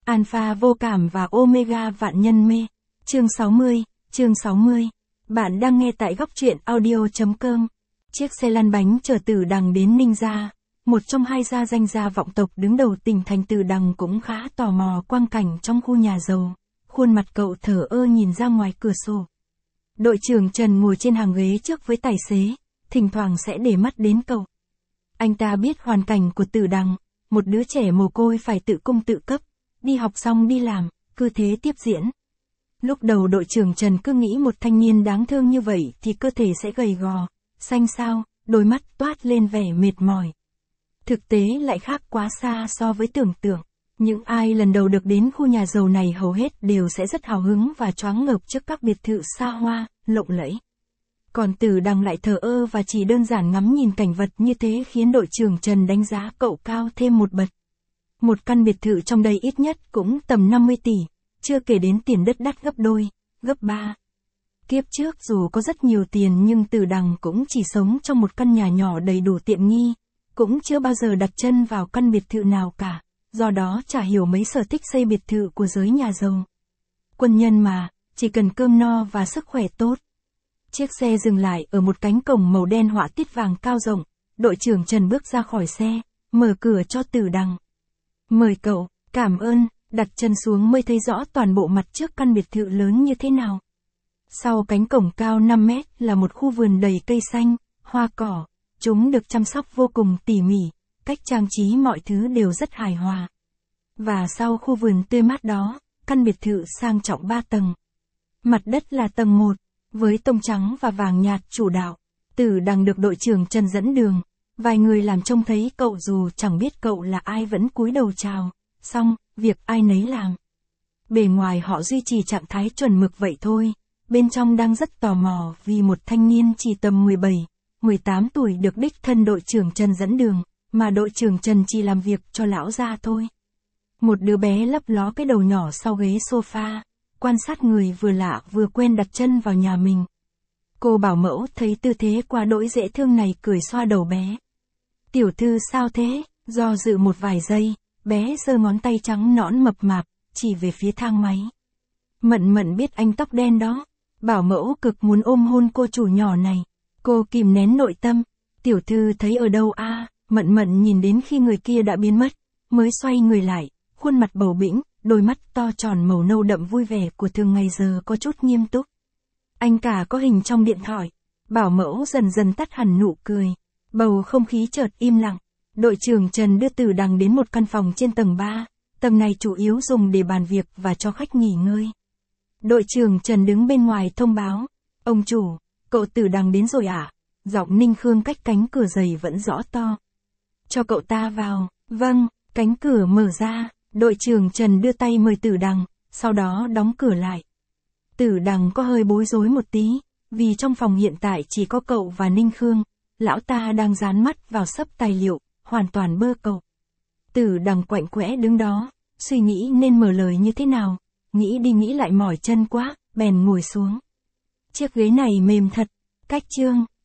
Alpha vô cảm và Omega vạn nhân mê. Chương 60. Bạn đang nghe tại góc truyện audio.com. Chiếc xe lăn bánh chở Tử Đằng đến Ninh Gia, một trong hai gia danh gia vọng tộc đứng đầu tỉnh thành. Tử Đằng cũng khá tò mò quang cảnh trong khu nhà giàu. Khuôn mặt cậu thờ ơ nhìn ra ngoài cửa sổ. Đội trưởng Trần ngồi trên hàng ghế trước với tài xế, thỉnh thoảng sẽ để mắt đến cậu. Anh ta biết hoàn cảnh của Tử Đằng, một đứa trẻ mồ côi phải tự cung tự cấp, đi học xong đi làm, cứ thế tiếp diễn. Lúc đầu đội trưởng Trần cứ nghĩ một thanh niên đáng thương như vậy thì cơ thể sẽ gầy gò, xanh xao, đôi mắt toát lên vẻ mệt mỏi. Thực tế lại khác quá xa so với tưởng tượng. Những ai lần đầu được đến khu nhà giàu này hầu hết đều sẽ rất hào hứng và choáng ngợp trước các biệt thự xa hoa, lộng lẫy. Còn Tử Đằng lại thờ ơ và chỉ đơn giản ngắm nhìn cảnh vật như thế khiến đội trưởng Trần đánh giá cậu cao thêm một bậc. Một căn biệt thự trong đây ít nhất cũng tầm 50 tỷ, chưa kể đến tiền đất đắt gấp đôi, gấp 3. Kiếp trước dù có rất nhiều tiền nhưng Tử Đằng cũng chỉ sống trong một căn nhà nhỏ đầy đủ tiện nghi, cũng chưa bao giờ đặt chân vào căn biệt thự nào cả, do đó chả hiểu mấy sở thích xây biệt thự của giới nhà giàu. Quân nhân mà, chỉ cần cơm no và sức khỏe tốt. Chiếc xe dừng lại ở một cánh cổng màu đen họa tiết vàng cao rộng, đội trưởng Trần bước ra khỏi xe, mở cửa cho Tử Đằng. Mời cậu, cảm ơn, đặt chân xuống mới thấy rõ toàn bộ mặt trước căn biệt thự lớn như thế nào. Sau cánh cổng cao 5 mét là một khu vườn đầy cây xanh, hoa cỏ, chúng được chăm sóc vô cùng tỉ mỉ, cách trang trí mọi thứ đều rất hài hòa. Và sau khu vườn tươi mát đó, căn biệt thự sang trọng 3 tầng. Mặt đất là tầng 1, với tông trắng và vàng nhạt chủ đạo. Tử Đằng được đội trưởng Trần dẫn đường. Vài người làm trông thấy cậu dù chẳng biết cậu là ai vẫn cúi đầu chào, xong, việc ai nấy làm. Bề ngoài họ duy trì trạng thái chuẩn mực vậy thôi, bên trong đang rất tò mò vì một thanh niên chỉ tầm 17-18 tuổi được đích thân đội trưởng Trần dẫn đường, mà đội trưởng Trần chỉ làm việc cho lão gia thôi. Một đứa bé lấp ló cái đầu nhỏ sau ghế sofa, quan sát người vừa lạ vừa quen đặt chân vào nhà mình. Cô bảo mẫu thấy tư thế quá đỗi dễ thương này cười xoa đầu bé. Tiểu thư sao thế? Do dự một vài giây, bé giơ ngón tay trắng nõn mập mạp, chỉ về phía thang máy. Mận Mận biết anh tóc đen đó. Bảo mẫu cực muốn ôm hôn cô chủ nhỏ này. Cô kìm nén nội tâm. Tiểu thư thấy ở đâu a? Mận Mận nhìn đến khi người kia đã biến mất, mới xoay người lại, khuôn mặt bầu bĩnh, đôi mắt to tròn màu nâu đậm vui vẻ của thường ngày giờ có chút nghiêm túc. Anh cả có hình trong điện thoại. Bảo mẫu dần dần tắt hẳn nụ cười. Bầu không khí chợt im lặng. Đội trưởng Trần đưa Tử Đằng đến một căn phòng trên tầng 3. Tầng này chủ yếu dùng để bàn việc và cho khách nghỉ ngơi. Đội trưởng Trần đứng bên ngoài thông báo. Ông chủ, cậu Tử Đằng đến rồi ạ? Giọng Ninh Khương cách cánh cửa dày vẫn rõ to. Cho cậu ta vào. Vâng, cánh cửa mở ra. Đội trưởng Trần đưa tay mời Tử Đằng, sau đó đóng cửa lại. Tử Đằng có hơi bối rối một tí, vì trong phòng hiện tại chỉ có cậu và Ninh Khương. Lão ta đang dán mắt vào xấp tài liệu, hoàn toàn bơ cậu. Tử Đằng quạnh quẽ đứng đó, suy nghĩ nên mở lời như thế nào, nghĩ đi nghĩ lại mỏi chân quá, bèn ngồi xuống. Chiếc ghế này mềm thật, cách chương,